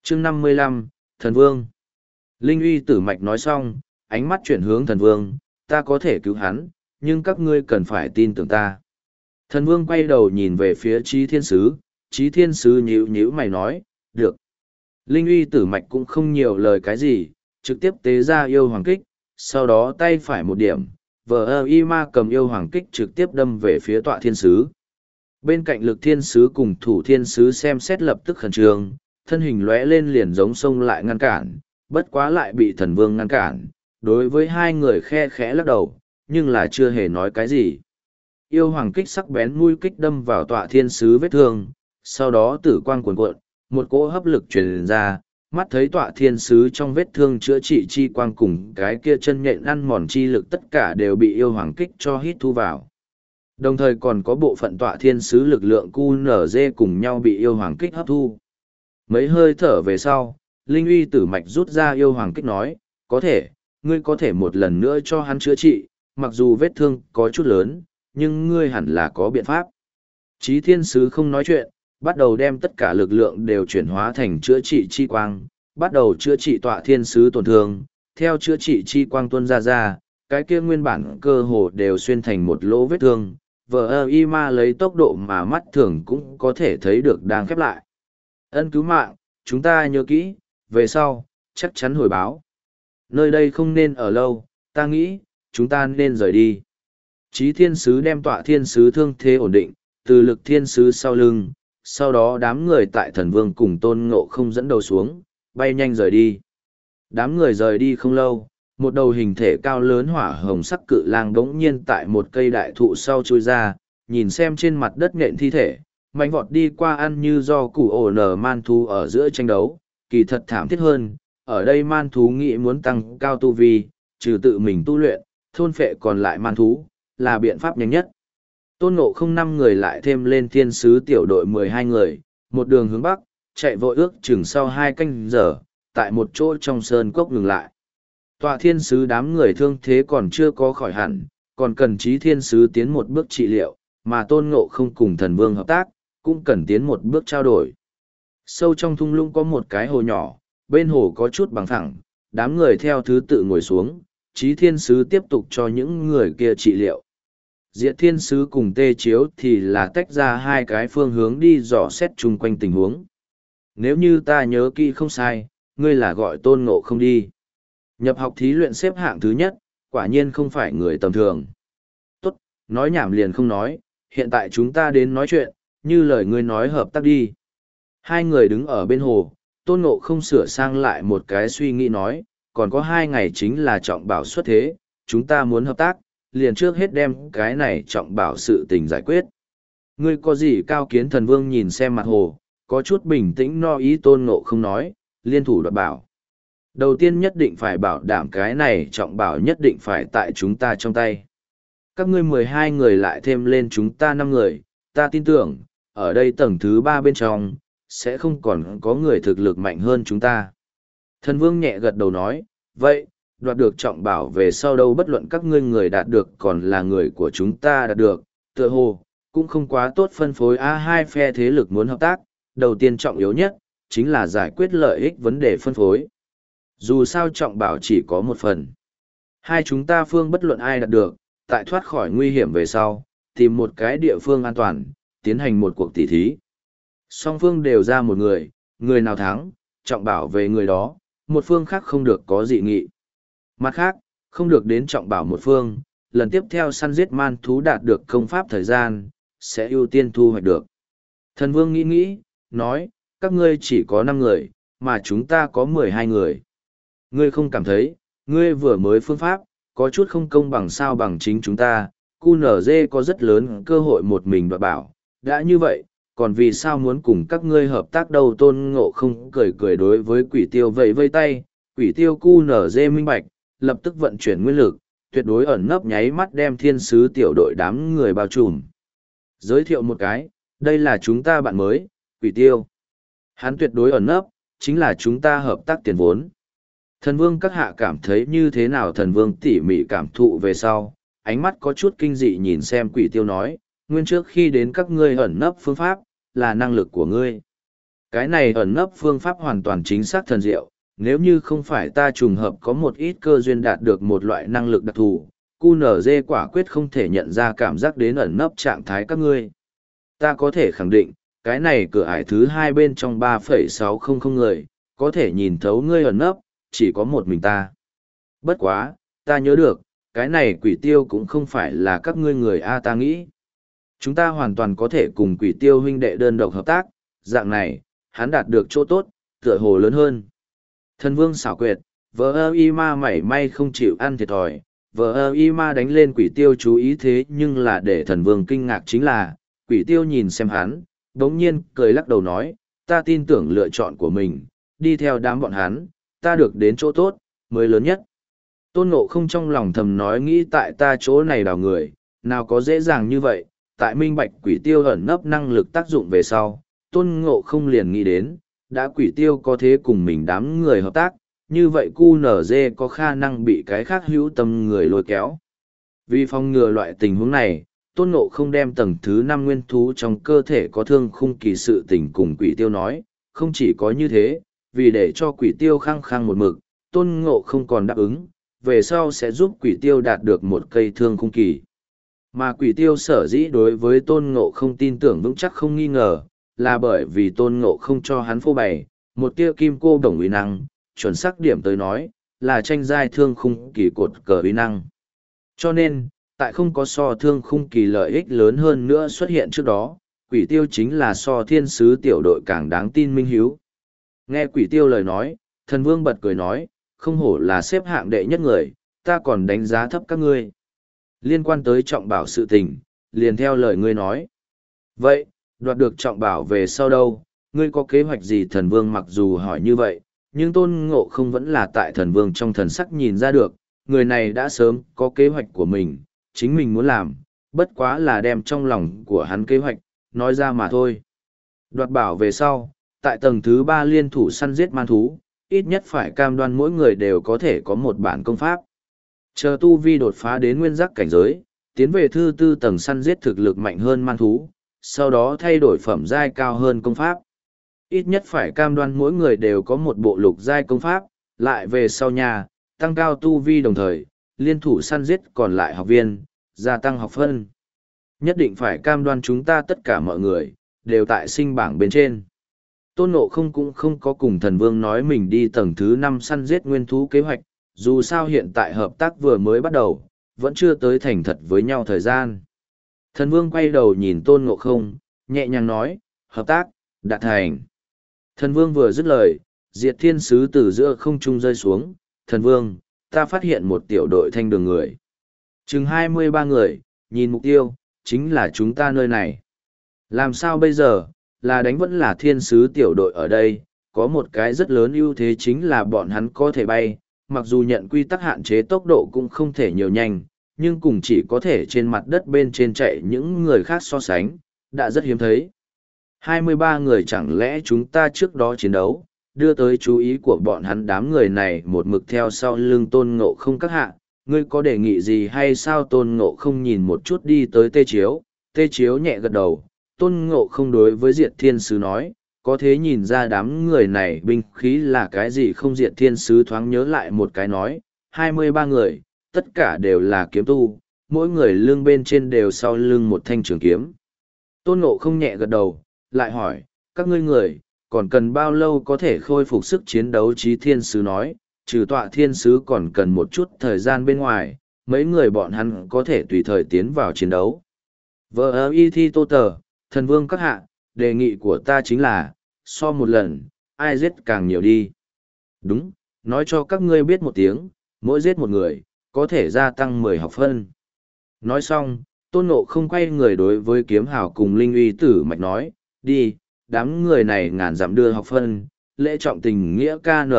chương 55, Thần Vương. Linh uy tử mạch nói xong, ánh mắt chuyển hướng thần vương, ta có thể cứu hắn, nhưng các ngươi cần phải tin tưởng ta. Thần vương quay đầu nhìn về phía Chí Thiên Sứ nhíu nhíu mày nói, được. Linh uy tử mạch cũng không nhiều lời cái gì, trực tiếp tế ra yêu hoàng kích, sau đó tay phải một điểm, y ma cầm yêu hoàng kích trực tiếp đâm về phía tọa thiên sứ. Bên cạnh lực thiên sứ cùng thủ thiên sứ xem xét lập tức khẩn trương, thân hình lóe lên liền giống sông lại ngăn cản, bất quá lại bị thần vương ngăn cản. Đối với hai người khe khẽ lắc đầu, nhưng là chưa hề nói cái gì. Yêu hoàng kích sắc bén mũi kích đâm vào tọa thiên sứ vết thương, sau đó tử quang cuồn cuộn, một cỗ hấp lực truyền ra, mắt thấy tọa thiên sứ trong vết thương chữa trị chi quang cùng cái kia chân nhện ăn mòn chi lực tất cả đều bị yêu hoàng kích cho hít thu vào. Đồng thời còn có bộ phận tọa thiên sứ lực lượng QNZ cùng nhau bị yêu hoàng kích hấp thu. Mấy hơi thở về sau, Linh uy tử mạch rút ra yêu hoàng kích nói, có thể, ngươi có thể một lần nữa cho hắn chữa trị, mặc dù vết thương có chút lớn, nhưng ngươi hẳn là có biện pháp. Chí thiên sứ không nói chuyện, bắt đầu đem tất cả lực lượng đều chuyển hóa thành chữa trị chi quang, bắt đầu chữa trị tọa thiên sứ tổn thương, theo chữa trị chi quang tuôn ra, cái kia nguyên bản cơ hồ đều xuyên thành một lỗ vết thương, y ma lấy tốc độ mà mắt thường cũng có thể thấy được đang khép lại. Ân cứu mạng, chúng ta nhớ kỹ, về sau, chắc chắn hồi báo. Nơi đây không nên ở lâu, ta nghĩ, chúng ta nên rời đi. Chí thiên sứ đem tọa thiên sứ thương thế ổn định, từ lực thiên sứ sau lưng, sau đó đám người tại thần vương cùng tôn ngộ không dẫn đầu xuống, bay nhanh rời đi. Đám người rời đi không lâu, một đầu hình thể cao lớn hỏa hồng sắc cự lang bỗng nhiên tại một cây đại thụ sau chui ra, nhìn xem trên mặt đất nện thi thể, mạnh vọt đi qua ăn như do củ ổ nở man thú ở giữa tranh đấu, kỳ thật thảm thiết hơn, ở đây man thú nghĩ muốn tăng cao tu vi, trừ tự mình tu luyện, thôn phệ còn lại man thú, là biện pháp nhanh nhất. Tôn Ngộ không 5 người lại thêm lên thiên sứ tiểu đội 12 người, một đường hướng bắc, chạy vội ước chừng sau 2 canh giờ, tại một chỗ trong sơn cốc ngừng lại. Tọa thiên sứ đám người thương thế còn chưa có khỏi hẳn, còn cần Chí thiên sứ tiến một bước trị liệu, mà Tôn Ngộ không cùng thần vương hợp tác, cũng cần tiến một bước trao đổi. Sâu trong thung lũng có một cái hồ nhỏ, bên hồ có chút bằng thẳng, đám người theo thứ tự ngồi xuống, Chí thiên sứ tiếp tục cho những người kia trị liệu. Diệt thiên sứ cùng tê chiếu thì là tách ra 2 cái phương hướng đi dò xét chung quanh tình huống. Nếu như ta nhớ kỹ không sai, ngươi là gọi Tôn Ngộ không đi. Nhập học thí luyện xếp hạng thứ nhất, quả nhiên không phải người tầm thường. Tốt, nói nhảm liền không nói, hiện tại chúng ta đến nói chuyện, như lời ngươi nói hợp tác đi. 2 người đứng ở bên hồ, Tôn Ngộ không sửa sang lại một cái suy nghĩ nói, còn có 2 ngày chính là trọng bảo xuất thế, chúng ta muốn hợp tác, liền trước hết đem cái này trọng bảo sự tình giải quyết. Ngươi có gì cao kiến? Thần vương nhìn xem mặt hồ, có chút bình tĩnh no ý. Tôn Ngộ không nói, liên thủ đoạt bảo. Đầu tiên nhất định phải bảo đảm cái này trọng bảo nhất định phải tại chúng ta trong tay. Các ngươi 12 người lại thêm lên chúng ta 5 người, ta tin tưởng, ở đây tầng thứ 3 bên trong, sẽ không còn có người thực lực mạnh hơn chúng ta. Thần vương nhẹ gật đầu nói, vậy, đoạt được trọng bảo về sau đâu bất luận các ngươi người đạt được còn là người của chúng ta đạt được, tựa hồ, cũng không quá tốt phân phối. Hai phe thế lực muốn hợp tác, đầu tiên trọng yếu nhất, chính là giải quyết lợi ích vấn đề phân phối. Dù sao trọng bảo chỉ có một phần. Hai chúng ta phương bất luận ai đạt được, tại thoát khỏi nguy hiểm về sau, tìm một cái địa phương an toàn, tiến hành một cuộc tỉ thí. Song phương đều ra một người nào thắng, trọng bảo về người đó, một phương khác không được có dị nghị. Mặt khác, không được đến trọng bảo một phương, lần tiếp theo săn giết man thú đạt được công pháp thời gian, sẽ ưu tiên thu hoạch được. Thần vương nghĩ, nói, các ngươi chỉ có 5 người, mà chúng ta có 12 người. Ngươi không cảm thấy, ngươi vừa mới phương pháp, có chút không công bằng sao? Bằng chính chúng ta, QNZ có rất lớn cơ hội một mình đoạt bảo. Đã như vậy, còn vì sao muốn cùng các ngươi hợp tác đâu? Tôn Ngộ không cười cười đối với quỷ tiêu vẫy vây tay, quỷ tiêu QNZ minh bạch, lập tức vận chuyển nguyên lực, tuyệt đối ẩn nấp nháy mắt đem thiên sứ tiểu đội đám người bao trùm. Giới thiệu một cái, đây là chúng ta bạn mới, quỷ tiêu. Hắn tuyệt đối ẩn nấp, chính là chúng ta hợp tác tiền vốn. Thần vương các hạ cảm thấy như thế nào? Thần vương tỉ mỉ cảm thụ về sau, ánh mắt có chút kinh dị nhìn xem quỷ tiêu nói, nguyên trước khi đến các ngươi ẩn nấp phương pháp, là năng lực của ngươi. Cái này ẩn nấp phương pháp hoàn toàn chính xác thần diệu, nếu như không phải ta trùng hợp có một ít cơ duyên đạt được một loại năng lực đặc thù, QNZ quả quyết không thể nhận ra cảm giác đến ẩn nấp trạng thái các ngươi. Ta có thể khẳng định, cái này cửa ải thứ hai bên trong 3,600 người, có thể nhìn thấu ngươi ẩn nấp, chỉ có một mình ta. Bất quá, ta nhớ được, cái này quỷ tiêu cũng không phải là các ngươi người A ta nghĩ. Chúng ta hoàn toàn có thể cùng quỷ tiêu huynh đệ đơn độc hợp tác, dạng này, hắn đạt được chỗ tốt, tựa hồ lớn hơn. Thần vương xảo quyệt, vợ ơ y ma mảy may không chịu ăn thiệt thòi, vợ ơ y ma đánh lên quỷ tiêu chú ý thế nhưng là để thần vương kinh ngạc chính là, quỷ tiêu nhìn xem hắn, đống nhiên cười lắc đầu nói, ta tin tưởng lựa chọn của mình, đi theo đám bọn hắn, ta được đến chỗ tốt, mới lớn nhất. Tôn Ngộ không trong lòng thầm nói nghĩ tại ta chỗ này đào người, nào có dễ dàng như vậy, tại minh bạch quỷ tiêu ẩn nấp năng lực tác dụng về sau, Tôn Ngộ không liền nghĩ đến, đã quỷ tiêu có thế cùng mình đám người hợp tác, như vậy QNZ có khả năng bị cái khác hữu tâm người lôi kéo. Vì phòng ngừa loại tình huống này, Tôn Ngộ không đem tầng thứ 5 nguyên thú trong cơ thể có thương khung kỳ sự tình cùng quỷ tiêu nói, không chỉ có như thế, vì để cho quỷ tiêu khăng khăng một mực, Tôn Ngộ không còn đáp ứng, về sau sẽ giúp quỷ tiêu đạt được một cây thương khung kỳ. Mà quỷ tiêu sở dĩ đối với Tôn Ngộ không tin tưởng vững chắc không nghi ngờ, là bởi vì Tôn Ngộ không cho hắn phô bày, một tia kim cô đồng uy năng, chuẩn xác điểm tới nói, là tranh giai thương khung kỳ cột cờ uy năng. Cho nên, tại không có so thương khung kỳ lợi ích lớn hơn nữa xuất hiện trước đó, quỷ tiêu chính là so thiên sứ tiểu đội càng đáng tin minh hiếu. Nghe quỷ tiêu lời nói, thần vương bật cười nói, không hổ là xếp hạng đệ nhất người, ta còn đánh giá thấp các ngươi. Liên quan tới trọng bảo sự tình, liền theo lời ngươi nói. Vậy, đoạt được trọng bảo về sau đâu, ngươi có kế hoạch gì? Thần vương mặc dù hỏi như vậy, nhưng Tôn Ngộ không vẫn là tại thần vương trong thần sắc nhìn ra được, người này đã sớm có kế hoạch của mình, chính mình muốn làm, bất quá là đem trong lòng của hắn kế hoạch, nói ra mà thôi. Đoạt bảo về sau, tại tầng thứ 3 liên thủ săn giết man thú, ít nhất phải cam đoan mỗi người đều có thể có một bản công pháp. Chờ tu vi đột phá đến nguyên giác cảnh giới, tiến về thứ 4 tầng săn giết thực lực mạnh hơn man thú, sau đó thay đổi phẩm giai cao hơn công pháp. Ít nhất phải cam đoan mỗi người đều có một bộ lục giai công pháp, lại về sau nhà, tăng cao tu vi đồng thời, liên thủ săn giết còn lại học viên, gia tăng học phân. Nhất định phải cam đoan chúng ta tất cả mọi người, đều tại sinh bảng bên trên. Tôn Ngộ không cũng không có cùng thần vương nói mình đi tầng thứ 5 săn giết nguyên thú kế hoạch, dù sao hiện tại hợp tác vừa mới bắt đầu, vẫn chưa tới thành thật với nhau thời gian. Thần vương quay đầu nhìn Tôn Ngộ không, nhẹ nhàng nói, hợp tác, đạt thành. Thần vương vừa dứt lời, diệt thiên sứ từ giữa không trung rơi xuống, thần vương, ta phát hiện một tiểu đội thanh đường người. Chừng 23 người, nhìn mục tiêu, chính là chúng ta nơi này. Làm sao bây giờ, là đánh vẫn là thiên sứ tiểu đội ở đây, có một cái rất lớn ưu thế chính là bọn hắn có thể bay, mặc dù nhận quy tắc hạn chế tốc độ cũng không thể nhiều nhanh, nhưng cùng chỉ có thể trên mặt đất bên trên chạy những người khác so sánh, đã rất hiếm thấy. 23 người chẳng lẽ chúng ta trước đó chiến đấu, đưa tới chú ý của bọn hắn đám người này một mực theo sau lưng Tôn Ngộ không các hạ, ngươi có đề nghị gì hay sao? Tôn Ngộ không nhìn một chút đi tới Tê Chiếu nhẹ gật đầu, Tôn Ngộ không đối với Diệt Thiên Sứ nói, có thế nhìn ra đám người này binh khí là cái gì không? Diệt Thiên Sứ thoáng nhớ lại một cái nói, 23 người, tất cả đều là kiếm tu, mỗi người lưng bên trên đều sau lưng một thanh trường kiếm. Tôn Ngộ không nhẹ gật đầu, lại hỏi, các ngươi người, còn cần bao lâu có thể khôi phục sức chiến đấu? Chí Thiên Sứ nói, trừ tọa thiên sứ còn cần một chút thời gian bên ngoài, mấy người bọn hắn có thể tùy thời tiến vào chiến đấu. V.I.T. Tô Tờ, thần vương các hạ, đề nghị của ta chính là, so một lần, ai giết càng nhiều đi. Đúng, nói cho các ngươi biết một tiếng, mỗi giết một người, có thể gia tăng 10 học phân. Nói xong, Tôn Ngộ không quay người đối với Kiếm Hào cùng Linh Uy Tử Mạch nói, đi, đám người này ngàn dặm đưa học phân, lễ trọng tình nghĩa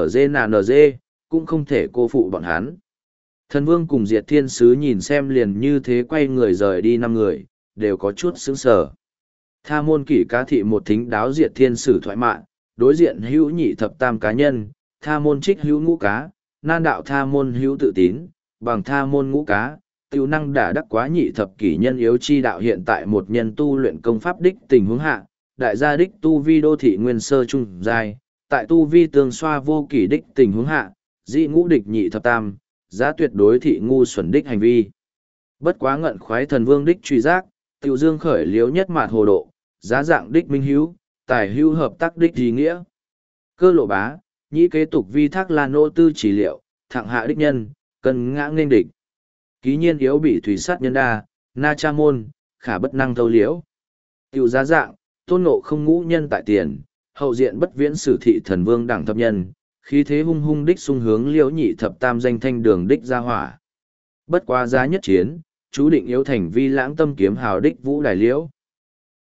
KNG cũng không thể cô phụ bọn hắn. Thần vương cùng Diệt Thiên Sứ nhìn xem liền như thế quay người rời đi 5 người, đều có chút sững sờ. Tha môn kỷ cá thị một thính đáo Diệt Thiên Sứ thoại mạn, đối diện hữu nhị thập tam cá nhân, tha môn trích hữu ngũ cá, nan đạo tha môn hữu tự tín, bằng tha môn ngũ cá, tiêu năng đả đắc quá nhị thập kỷ nhân yếu chi đạo. Hiện tại một nhân tu luyện công pháp đích tình huống hạ, đại gia đích tu vi đô thị nguyên sơ trung giai, tại tu vi tương xoa vô kỷ đích tình huống hạ, dị ngũ địch nhị thập tam, giá tuyệt đối thị ngu xuẩn đích hành vi. Bất quá ngận khoái thần vương đích truy giác, tiểu dương khởi liếu nhất mạt hồ độ, giá dạng đích minh hữu, tài hữu hợp tác đích ý nghĩa. Cơ lộ bá, nhĩ kế tục vi thác là nô tư chỉ liệu, thẳng hạ đích nhân, cần ngã nghênh địch. Ký nhiên yếu bị thủy sát nhân đa, na cha môn, khả bất năng thâu liễu. Tiểu giá dạng, tôn ngộ không ngũ nhân tại tiền, hậu diện bất viễn sử thị thần vương đẳng thập nhân, khí thế hung hung đích xung hướng liễu nhị thập tam danh thanh đường đích ra hỏa. Bất quá giá nhất chiến, chú định yếu thành vi lãng tâm kiếm hào đích vũ đài liễu,